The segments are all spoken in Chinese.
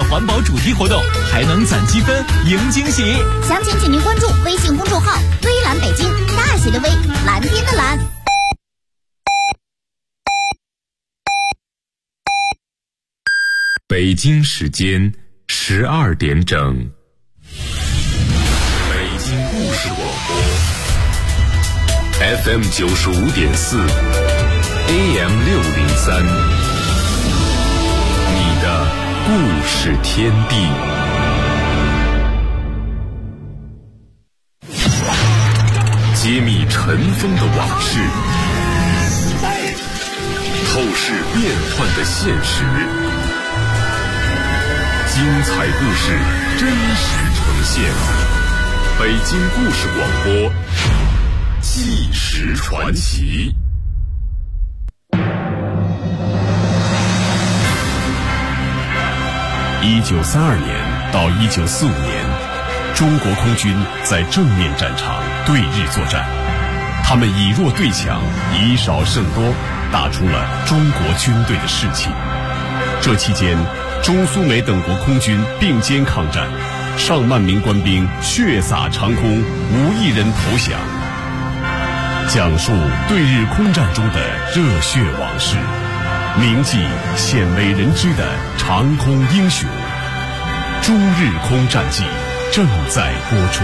环保主题活动，还能攒积分赢惊喜。 详情请您关注微信公众号“微蓝北京”，大写的微，蓝天的蓝。 北京时间12点整。北京故事广播 FM 95.4 AM 603，你的故事天地。揭秘尘封的往事，透视变幻的现实，精彩故事真实呈现。北京故事广播，纪实传奇。1932年到1945年，中国空军在正面战场对日作战，他们以弱对强，以少胜多，打出了中国军队的士气。这期间，中苏美等国空军并肩抗战，上万名官兵血洒长空，无一人投降。讲述对日空战中的热血往事，铭记鲜为人知的长空英雄。中日空战记正在播出。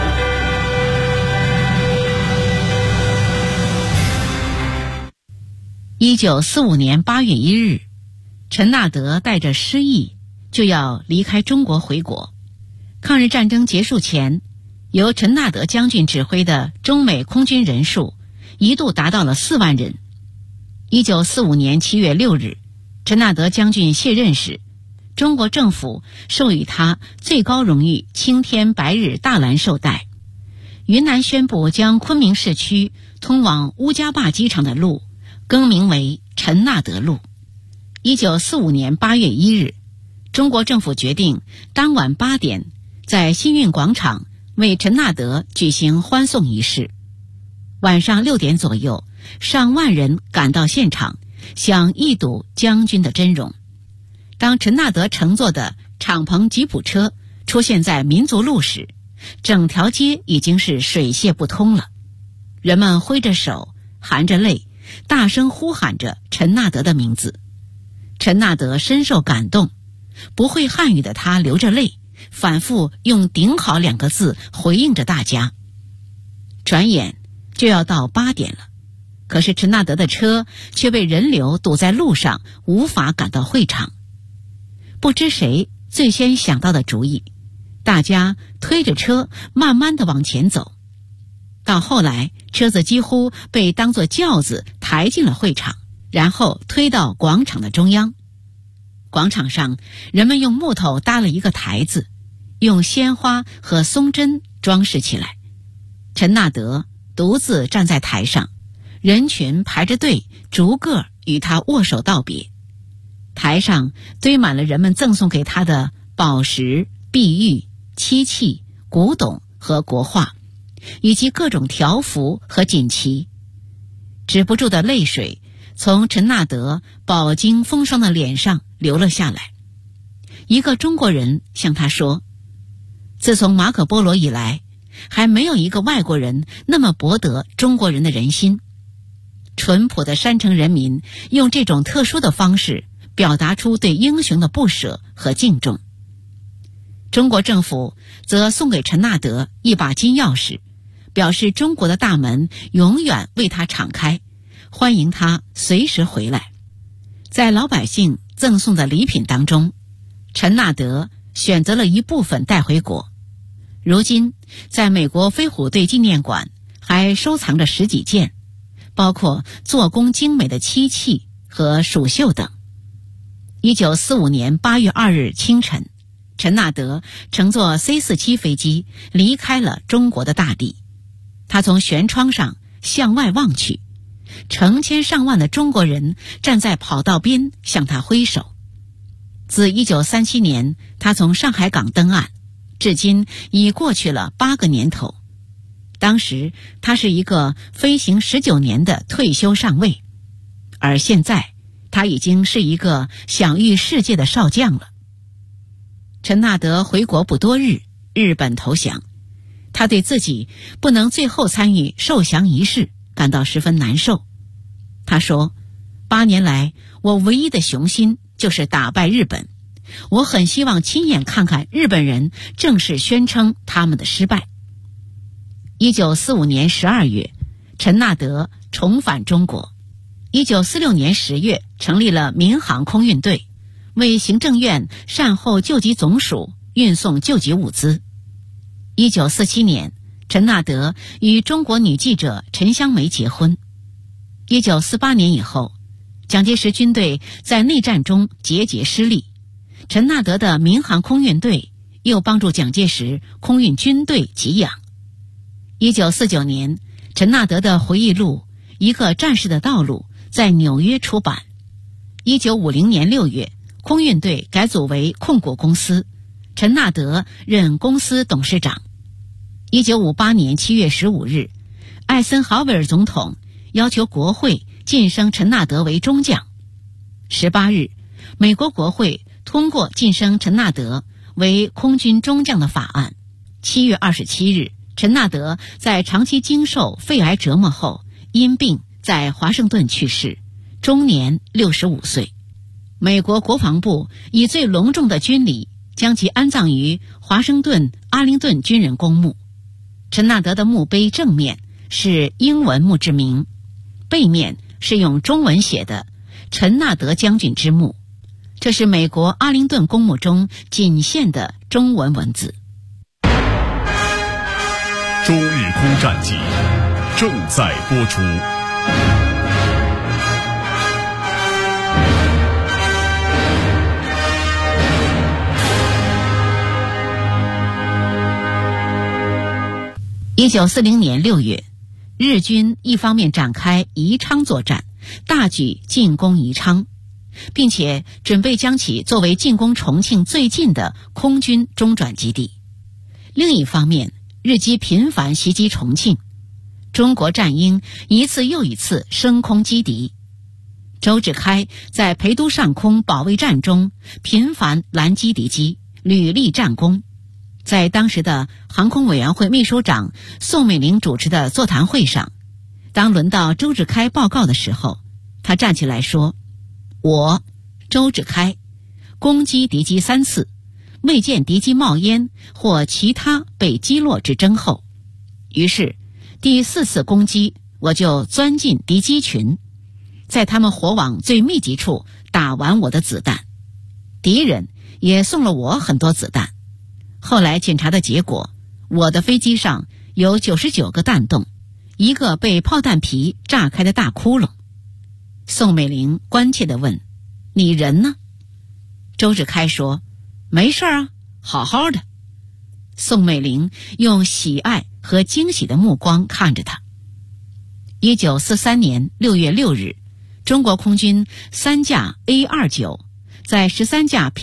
1945年8月1日，陈纳德带着师义就要离开中国回国。抗日战争结束前，由陈纳德将军指挥的中美空军人数一度达到了4万人。1945年7月6日，陈纳德将军卸任时，中国政府授予他最高荣誉青天白日大蓝绶带。云南宣布将昆明市区通往乌家坝机场的路更名为陈纳德路。1945年8月1日，中国政府决定当晚8点在新运广场为陈纳德举行欢送仪式。晚上6点左右，上万人赶到现场，想一睹将军的真容。当陈纳德乘坐的敞篷吉普车出现在民族路时，整条街已经是水泄不通了。人们挥着手，含着泪，大声呼喊着陈纳德的名字。陈纳德深受感动，不会汉语的他流着泪，反复用顶好2个字回应着大家。转眼就要到8点了，可是陈纳德的车却被人流堵在路上，无法赶到会场。不知谁最先想到的主意，大家推着车慢慢地往前走。到后来，车子几乎被当作轿子抬进了会场，然后推到广场的中央。广场上，人们用木头搭了一个台子，用鲜花和松针装饰起来。陈纳德独自站在台上，人群排着队，逐个与他握手道别。台上堆满了人们赠送给他的宝石、碧玉、漆器、古董和国画，以及各种条幅和锦旗。止不住的泪水从陈纳德饱经风霜的脸上流了下来。一个中国人向他说，自从马可波罗以来，还没有一个外国人那么博得中国人的人心。淳朴的山城人民用这种特殊的方式表达出对英雄的不舍和敬重。中国政府则送给陈纳德一把金钥匙，表示中国的大门永远为他敞开，欢迎他随时回来。在老百姓赠送的礼品当中，陈纳德选择了一部分带回国。如今在美国飞虎队纪念馆还收藏着10几件，包括做工精美的漆器和蜀绣等。1945年8月2日清晨，陈纳德乘坐 C-47 飞机离开了中国的大地。他从舷窗上向外望去，成千上万的中国人站在跑道边向他挥手。自1937年他从上海港登岸，至今已过去了8个年头。当时他是一个飞行19年的退休上尉，而现在他已经是一个享誉世界的少将了。 陈纳德回国不多日，日本投降，他对自己不能最后参与受降仪式感到十分难受。他说，8年来我唯一的雄心就是打败日本，我很希望亲眼看看日本人正式宣称他们的失败。1945年12月，陈纳德重返中国。1946年10月成立了民航空运队，为行政院善后救急总署运送救急物资。1947年，陈纳德与中国女记者陈香梅结婚。1948年以后，蒋介石军队在内战中节节失利，陈纳德的民航空运队又帮助蒋介石空运军队给养。1949年，陈纳德的回忆录《一个战士的道路》在纽约出版。1950年6月，空运队改组为控股公司，陈纳德任公司董事长。1958年7月15日，艾森豪威尔总统要求国会晋升陈纳德为中将。18日，美国国会通过晋升陈纳德为空军中将的法案。7月27日，陈纳德在长期经受肺癌折磨后因病在华盛顿去世，终年65岁。美国国防部以最隆重的军礼将其安葬于华盛顿阿灵顿军人公墓。陈纳德的墓碑正面是英文墓志铭，背面是用中文写的陈纳德将军之墓，这是美国阿灵顿公墓中仅现的中文文字。 中日空战记正在播出。 1940年6月，日军一方面展开宜昌作战，大举进攻宜昌，并且准备将其作为进攻重庆最近的空军中转基地。另一方面，日机频繁袭击重庆，中国战鹰一次又一次升空击敌。周志开在陪都上空保卫战中频繁拦击敌机，屡立战功。在当时的航空委员会秘书长宋美龄主持的座谈会上，当轮到周志开报告的时候，他站起来说：“我，周志开，攻击敌机3次，未见敌机冒烟或其他被击落之征候。于是第4次攻击，我就钻进敌机群，在他们火网最密集处打完我的子弹，敌人也送了我很多子弹。后来检查的结果，我的飞机上有99个弹洞，1个被炮弹皮炸开的大窟窿。”宋美龄关切地问：“你人呢？”周志开说：“没事啊，好好的。”宋美龄用喜爱和惊喜的目光看着他。1943年6月6日，中国空军3架 A-29 在13架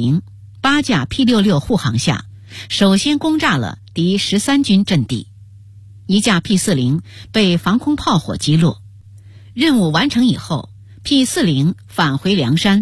P-40、8架 P-66 护航下，首先攻炸了敌13军阵地。1架 P-40 被防空炮火击落。任务完成以后， P-40 返回凉山，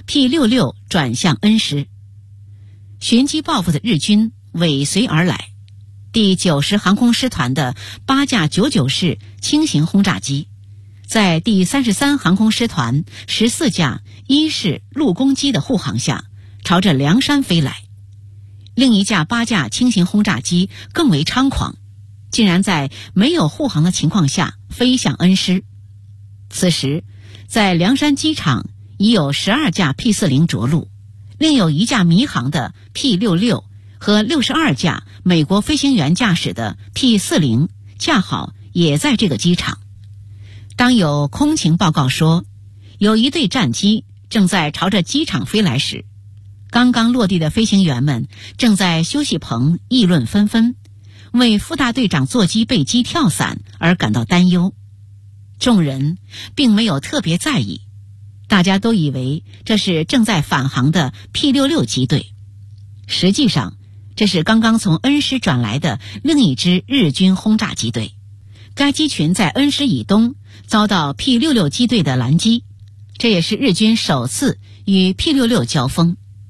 P-66 转向恩施。寻机报复的日军尾随而来。第90航空师团的8架99式轻型轰炸机，在第33航空师团14架1式陆攻机的护航下，朝着凉山飞来。另一架8架轻型轰炸机更为猖狂，竟然在没有护航的情况下飞向恩施。此时在凉山机场已有12架 P-40 着陆，另有1架迷航的 P-66 和62架美国飞行员驾驶的 P-40 恰好也在这个机场。当有空情报告说有一队战机正在朝着机场飞来时，刚刚落地的飞行员们正在休息棚议论纷纷，为副大队长座机被击跳伞而感到担忧。众人并没有特别在意，大家都以为这是正在返航的 P-66 机队。实际上，这是刚刚从恩施转来的另一支日军轰炸机队。该机群在恩施以东遭到 P-66 机队的拦击，这也是日军首次与 P-66 交锋。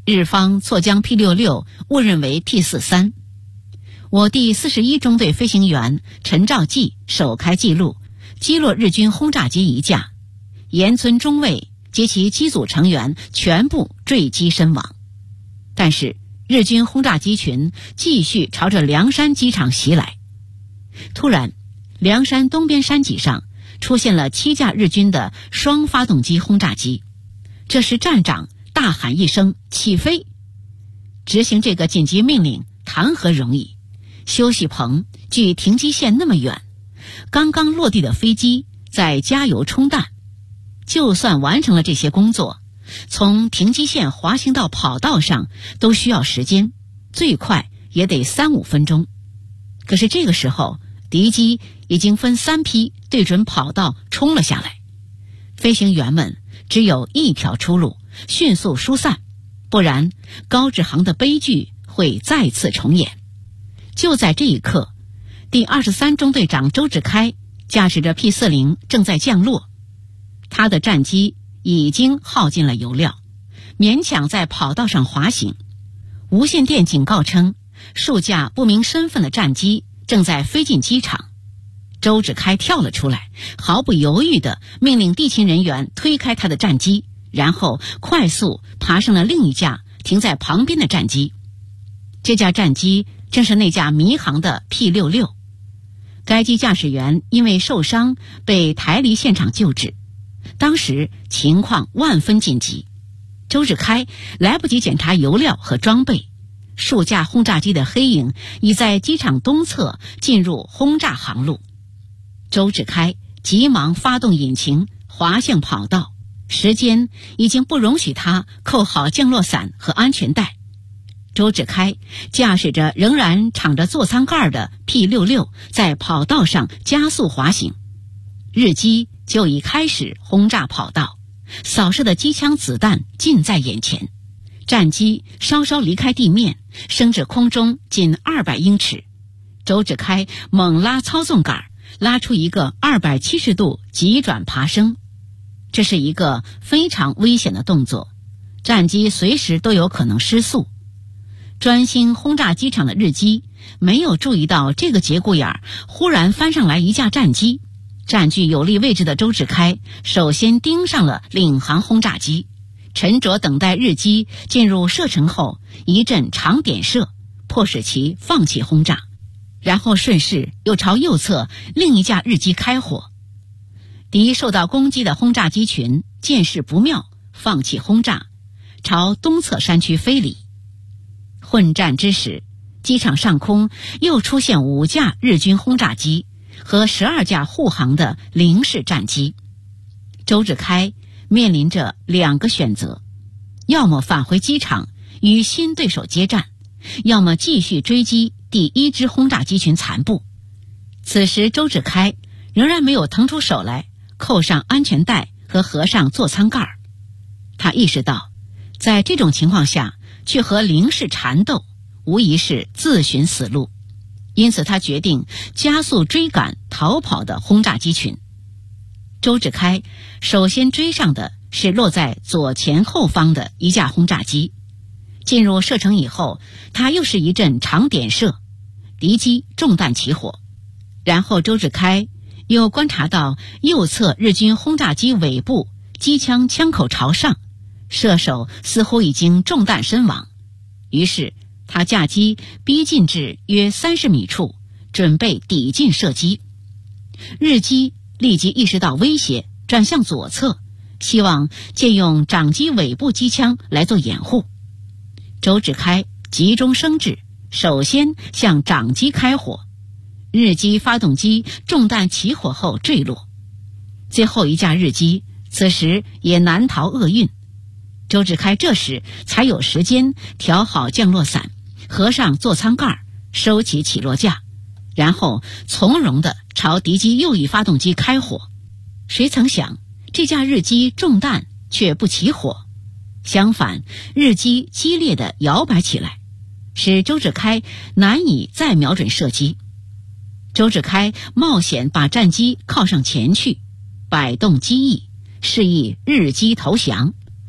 日方错将 P66 误认为 P43。我第41中队飞行员陈兆济首开记录，击落日军轰炸机1架，岩村中尉及其机组成员全部坠机身亡。但是日军轰炸机群继续朝着凉山机场袭来。突然，凉山东边山脊上出现了7架日军的双发动机轰炸机。这时站长大喊一声起飞。执行这个紧急命令谈何容易，休息棚距停机线那么远，刚刚落地的飞机在加油充弹，就算完成了这些工作，从停机线滑行到跑道上都需要时间，最快也得3-5分钟。可是这个时候，敌机已经分3批对准跑道冲了下来，飞行员们只有一条出路，迅速疏散，不然高志航的悲剧会再次重演。就在这一刻，第23中队长周志开驾驶着 P40 正在降落，他的战机已经耗尽了油料，勉强在跑道上滑行。无线电警告称，数架不明身份的战机正在飞进机场。周志开跳了出来，毫不犹豫地命令地勤人员推开他的战机，然后快速爬上了另一架停在旁边的战机。这架战机正是那架迷航的 P66。该机驾驶员因为受伤被抬离现场救治，当时情况万分紧急。周志开来不及检查油料和装备，数架轰炸机的黑影已在机场东侧进入轰炸航路。周志开急忙发动引擎滑向跑道，时间已经不容许他扣好降落伞和安全带。周志开驾驶着仍然敞着座舱盖的 P66 在跑道上加速滑行，日机就已开始轰炸跑道，扫射的机枪子弹近在眼前。战机稍稍离开地面，升至空中仅200英尺。周志开猛拉操纵杆，拉出一个270度急转爬升。这是一个非常危险的动作，战机随时都有可能失速。专心轰炸机场的日机没有注意到这个节骨眼，忽然翻上来一架战机。占据有利位置的周志开首先盯上了领航轰炸机，沉着等待日机进入射程后一阵长点射，迫使其放弃轰炸，然后顺势又朝右侧另一架日机开火。敌受到攻击的轰炸机群见势不妙，放弃轰炸，朝东侧山区飞离。混战之时，机场上空又出现5架日军轰炸机和12架护航的零式战机。周志开面临着2个选择，要么返回机场与新对手接战，要么继续追击第1支轰炸机群残部。此时周志开仍然没有腾出手来扣上安全带和合上座舱盖。他意识到，在这种情况下去和零式缠斗无疑是自寻死路，因此他决定加速追赶逃跑的轰炸机群。周志开首先追上的是落在左前后方的一架轰炸机，进入射程以后，他又是一阵长点射，敌机中弹起火。然后周志开又观察到右侧日军轰炸机尾部机枪枪口朝上，射手似乎已经中弹身亡，于是他驾机逼近至约30米处，准备抵近射击。日机立即意识到威胁，转向左侧，希望借用长机尾部机枪来做掩护。周志开急中生智，首先向长机开火，日机发动机中弹起火后坠落。最后一架日机此时也难逃厄运，周志开这时才有时间调好降落伞，合上座舱盖，收起起落架，然后从容地朝敌机右翼发动机开火。谁曾想这架日机中弹却不起火，相反，日机激烈地摇摆起来，使周志开难以再瞄准射击。周志开冒险把战机靠上前去，摆动机翼，示意日机投降，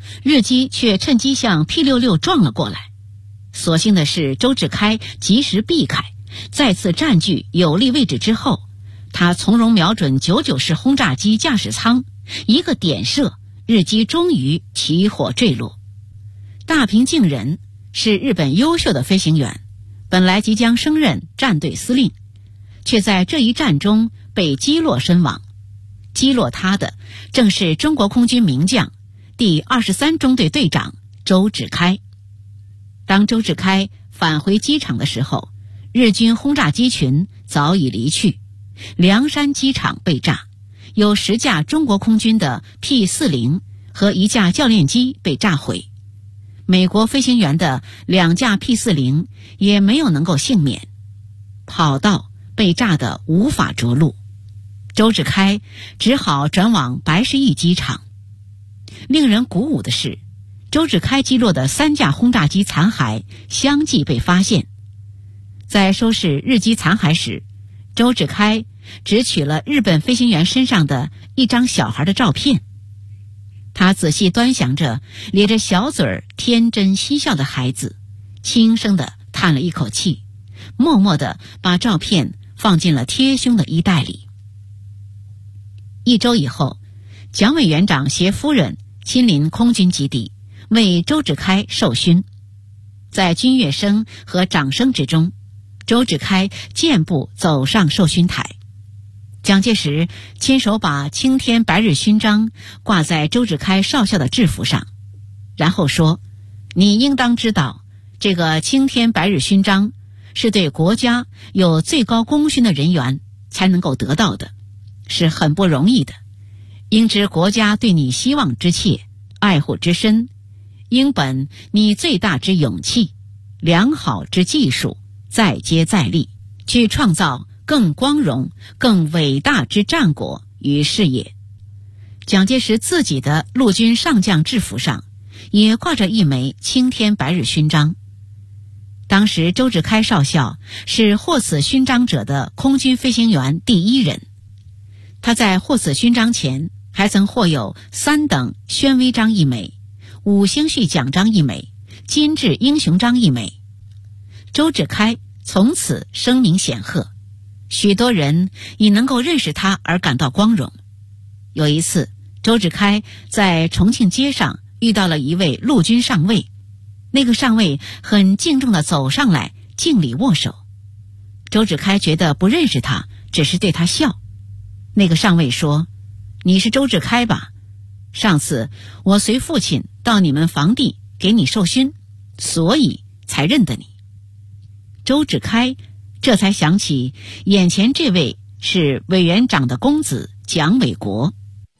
日机却趁机向 P66 撞了过来。所幸的是，周志开及时避开，再次占据有利位置之后，他从容瞄准99式轰炸机驾驶舱，一个点射，日机终于起火坠落。大平敬人是日本优秀的飞行员，本来即将升任战队司令，却在这一战中被击落身亡。击落他的正是中国空军名将第23中队队长周志开。当周志开返回机场的时候，日军轰炸机群早已离去，凉山机场被炸，有10架中国空军的 P-40和1架教练机被炸毁。美国飞行员的2架 P-40也没有能够幸免，跑道被炸得无法着陆。周志开只好转往白石驿机场。令人鼓舞的是，周志开击落的3架轰炸机残骸相继被发现。在收拾日机残骸时，周志开只取了日本飞行员身上的一张小孩的照片。他仔细端详着咧着小嘴儿天真嬉笑的孩子，轻声地叹了一口气，默默地把照片放进了贴胸的衣袋里。1周以后，蒋委员长携夫人亲临空军基地，为周志开授勋。在军乐声和掌声之中，周志开健步走上授勋台。蒋介石亲手把青天白日勋章挂在周志开少校的制服上，然后说：“你应当知道，这个青天白日勋章是对国家有最高功勋的人员才能够得到的，是很不容易的。应知国家对你希望之切，爱护之深，应本你最大之勇气，良好之技术，再接再厉，去创造更光荣、更伟大之战果与事业。”蒋介石自己的陆军上将制服上也挂着一枚青天白日勋章。当时周志开少校是获此勋章者的空军飞行员第1人。他在获此勋章前还曾获有3等宣威章1枚、5星序奖章1枚、金质英雄章1枚。周志开从此声名显赫，许多人以能够认识他而感到光荣。有一次，周志开在重庆街上遇到了一位陆军上尉，那个上尉很敬重地走上来敬礼握手。周志开觉得不认识他，只是对他笑。那个上尉说：“你是周志开吧？上次我随父亲到你们房地给你授勋，所以才认得你。”周志开这才想起眼前这位是委员长的公子蒋纬国。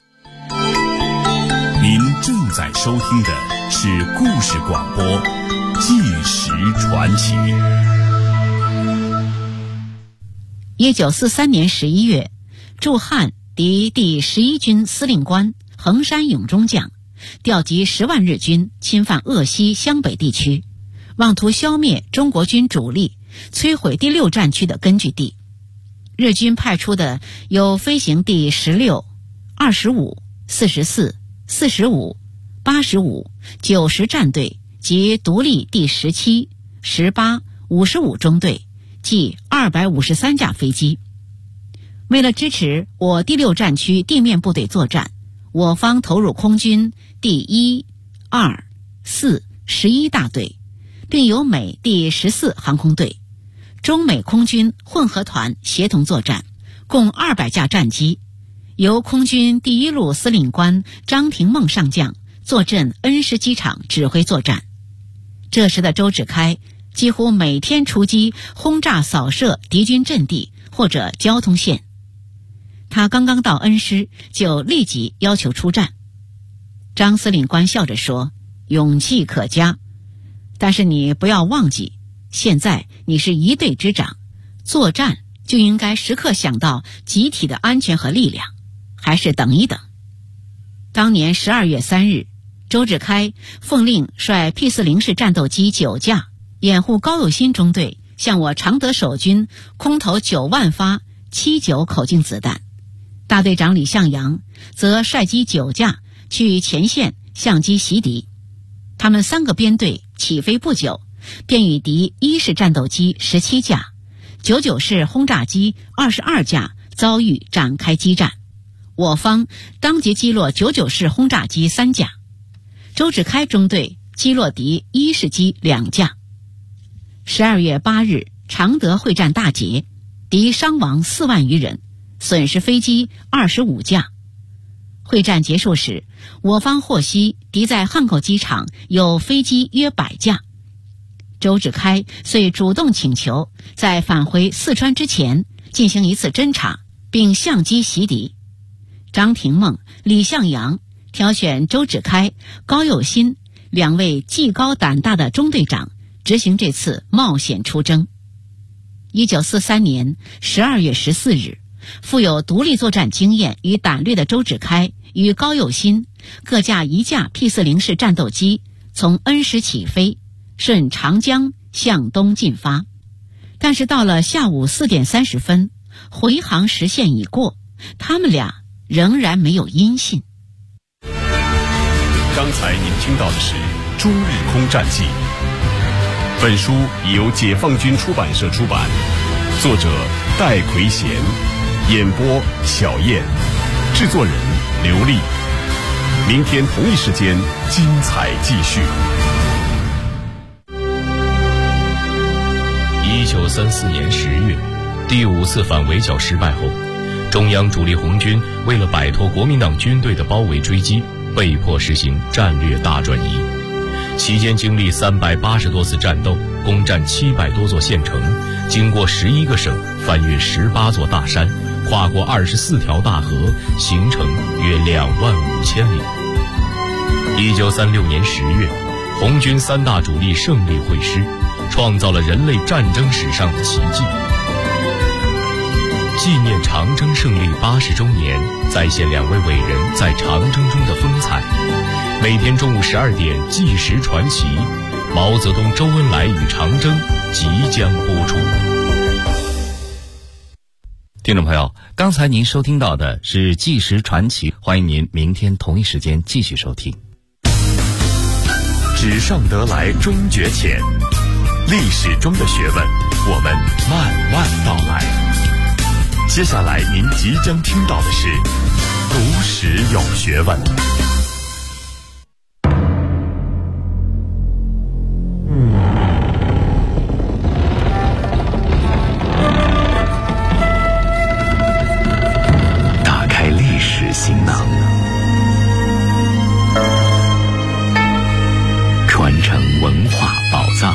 您正在收听的是故事广播《纪实传奇》。 1943年11月，驻汉敌第11军司令官横山永中将调集10万日军侵犯鄂西湘北地区，妄图消灭中国军主力，摧毁第6战区的根据地。日军派出的有飞行第16、25、44、45、85、90战队及独立第17、18、55中队，计253架飞机。为了支持我第6战区地面部队作战，我方投入空军第1、2、4、11大队，并由美第14航空队、中美空军混合团协同作战，共200架战机，由空军第1路司令官张廷梦上将坐镇恩施机场指挥作战。这时的周志开几乎每天出击轰炸扫射敌军阵地或者交通线。他刚刚到恩施就立即要求出战。张司令官笑着说：“勇气可嘉，但是你不要忘记，现在你是一队之长，作战就应该时刻想到集体的安全和力量，还是等一等。”当年12月3日，周志开奉令率 P-40式战斗机9架，掩护高有新中队向我常德守军空投9万发79口径子弹。大队长李向阳则率机9架去前线相机袭敌。他们3个编队起飞不久，便与敌1式战斗机17架、99式轰炸机22架遭遇展开激战。我方当即击落99式轰炸机3架，周志开中队击落敌1式机2架。12月8日，常德会战大捷，敌伤亡4万余人，损失飞机25架。会战结束时，我方获悉敌在汉口机场有飞机约100架。周志开遂主动请求在返回四川之前进行一次侦察，并相机袭敌。张廷梦、李向阳挑选周志开、高佑新2位技高胆大的中队长执行这次冒险出征。1943年12月14日，富有独立作战经验与胆略的周志开与高佑新各驾1架 P-40 式战斗机从恩施起飞，顺长江向东进发。但是到了下午4点30分，回航时限已过，他们俩仍然没有音信。 刚才您听到的是《中日空战记》，本书已由解放军出版社出版，作者戴奎贤，演播小燕，制作人刘丽。明天同一时间精彩继续。 1934年10月，第5次反围剿失败后，中央主力红军为了摆脱国民党军队的包围追击，被迫实行战略大转移。期间经历380多次战斗，攻占700多座县城，经过11个省，翻越18座大山，跨过24条大河，行程约25000里。1936年10月，红军3大主力胜利会师，创造了人类战争史上的奇迹。纪念长征胜利80周年，再现2位伟人在长征中的风采。每天中午12点，纪实传奇，毛泽东、周恩来与长征即将播出。 听众朋友，刚才您收听到的是纪实传奇，欢迎您明天同一时间继续收听。 纸上得来终觉浅，历史中的学问，我们慢慢道来。接下来您即将听到的是读史有学问。 打开历史行囊，传承文化宝藏。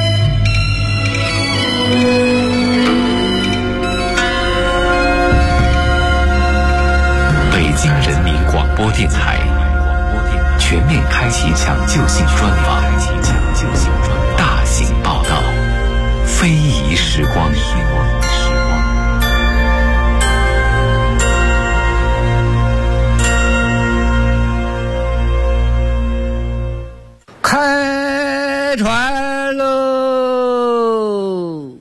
北京人民广播电台全面开启抢救性专访，大型报道，非遗时光。 开船喽！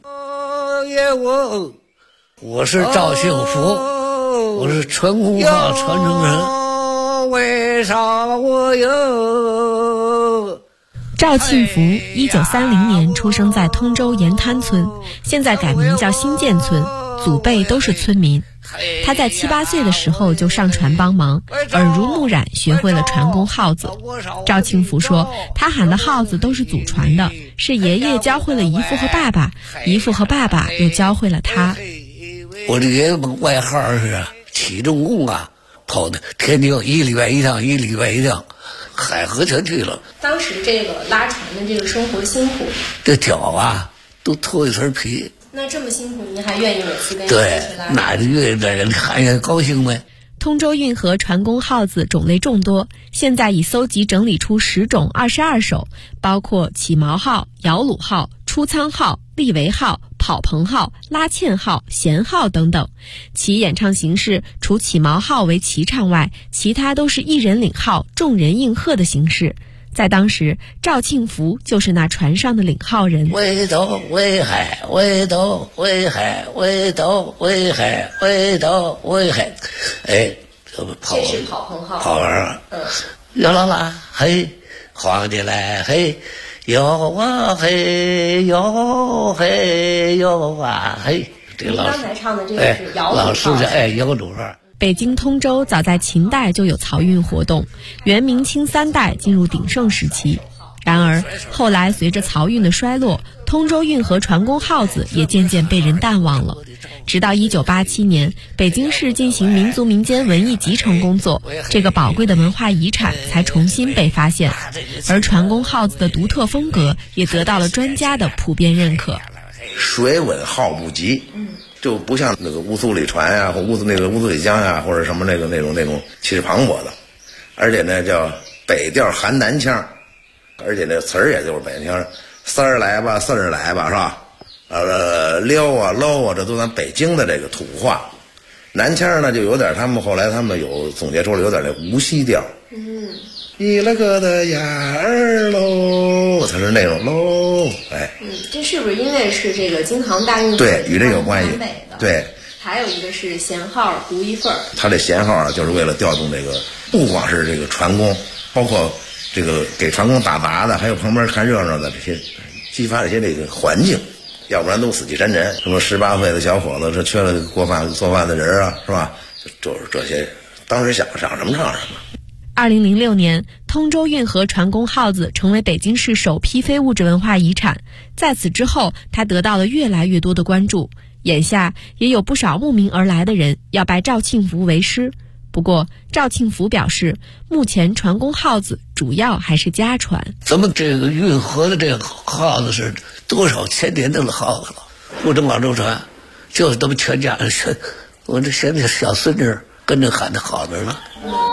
我是赵幸福，我是传功号传承人。为啥我有？ 赵庆福1930年出生在通州盐滩村，现在改名叫新建村，祖辈都是村民。他在7、8岁的时候就上船帮忙，耳濡目染学会了传功号子。赵庆福说，他喊的号子都是祖传的，是爷爷教会了姨父和爸爸，姨父和爸爸又教会了他。 我的爷爷外号是起重工啊，跑的天津1礼拜1趟，1礼拜1趟，海河全去了。 当时这个拉船的这个生活辛苦， 这脚啊都脱一层皮。 那这么辛苦，您还愿意每次跟对，那就愿意在这里看见高兴呗。 通州运河船工号子种类众多，现在已搜集整理出10种22首，包括起锚号、摇橹号、出舱号、立桅号、跑棚号、拉纤号、弦号等等。其演唱形式除起锚号为齐唱外，其他都是一人领号，众人应和的形式。在当时，赵庆福就是那船上的领号人。 围斗围海，围斗围海，围斗围海，围斗围海。哎，这是跑棚号。 跑完了， 哟啦啦嘿，皇帝来嘿，哟啊嘿，哟嘿哟啊嘿。这个刚才唱的这个是摇橹老师的摇橹号。 北京通州早在秦代就有漕运活动，元明清3代进入鼎盛时期。然而后来随着漕运的衰落，通州运河船工号子也渐渐被人淡忘了。直到1987年，北京市进行民族民间文艺集成工作，这个宝贵的文化遗产才重新被发现，而船工号子的独特风格也得到了专家的普遍认可。 水稳号不急，就不像那个乌苏里船呀，或乌苏里江呀，或者什么那种气势磅礴的，而且呢叫北调含南腔，而且那词儿也就是北腔，三儿来吧，四儿来吧，是吧？撩啊搂啊，这都咱北京的这个土话。南腔呢就有点，后来他们有总结出来有点那无锡调。你了个的呀儿喽，它是那种喽，哎。 这是不是因为是这个京杭大运河？ 对，与这有关系。对。 还有一个是弦号独一份儿。 它这弦号就是为了调动这个，不光是这个船工，包括这个给船工打杂的，还有旁边看热闹的这些，激发这些这个环境，要不然都死气沉沉。什么18岁的小伙子，这缺了做饭的人啊，是吧？就是这些，当时想什么唱什么。 2006年，通州运河船工号子成为北京市首批非物质文化遗产。在此之后，它得到了越来越多的关注。眼下也有不少慕名而来的人要拜赵庆福为师。不过，赵庆福表示，目前船工号子主要还是家传。 咱们这个运河的这个号子是多少千年的号子了，不止广州船，就是他们全家人，我这现在小孙女跟着喊的好着呢。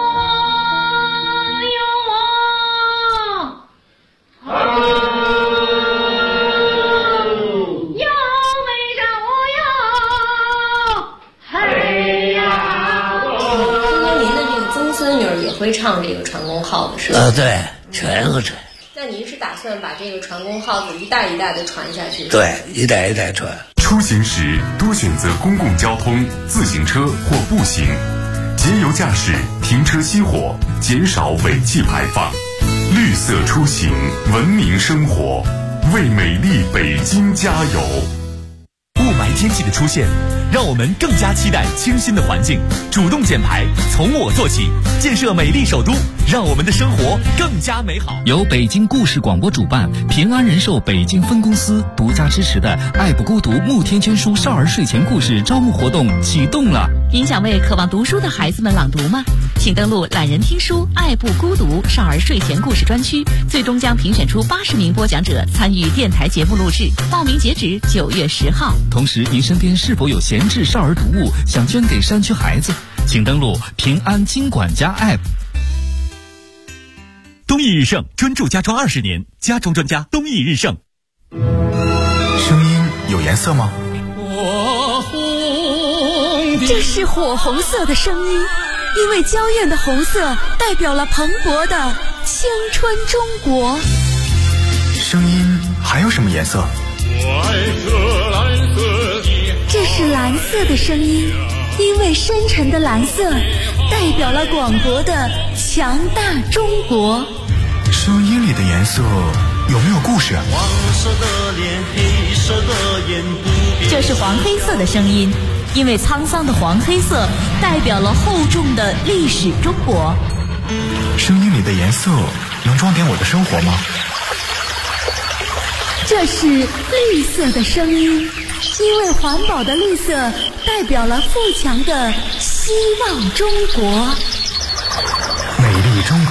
会唱这个船工号子是吧？ 对，全会唱。 那您是打算把这个船工号子一代一代的传下去？ 对，一代一代传。 出行时多选择公共交通、自行车或步行，节油驾驶，停车熄火，减少尾气排放。绿色出行，文明生活，为美丽北京加油。 雾霾天气的出现，让我们更加期待清新的环境。主动减排，从我做起，建设美丽首都，让我们的生活更加美好。 由北京故事广播主办，平安人寿北京分公司独家支持的“爱不孤独”慕天娟书少儿睡前故事招募活动启动了。 您想为渴望读书的孩子们朗读吗？请登录懒人听书爱不孤独少儿睡前故事专区，最终将评选出80名播讲者参与电台节目录制，报名截止9月10号。 同时，您身边是否有闲置少儿读物想捐给山区孩子？请登录平安金管家 App。 东益日盛专注家装20年，家装专家东益日盛。 声音有颜色吗？ 这是火红色的声音，因为娇艳的红色代表了蓬勃的青春中国。 声音还有什么颜色？ 这是蓝色的声音，因为深沉的蓝色代表了广博的强大中国。 声音里的颜色有没有故事？ 这是黄黑色的声音，因为沧桑的黄黑色代表了厚重的历史中国。 声音里的颜色能装点我的生活吗？ 这是绿色的声音，因为环保的绿色代表了富强的希望中国。 美丽中国。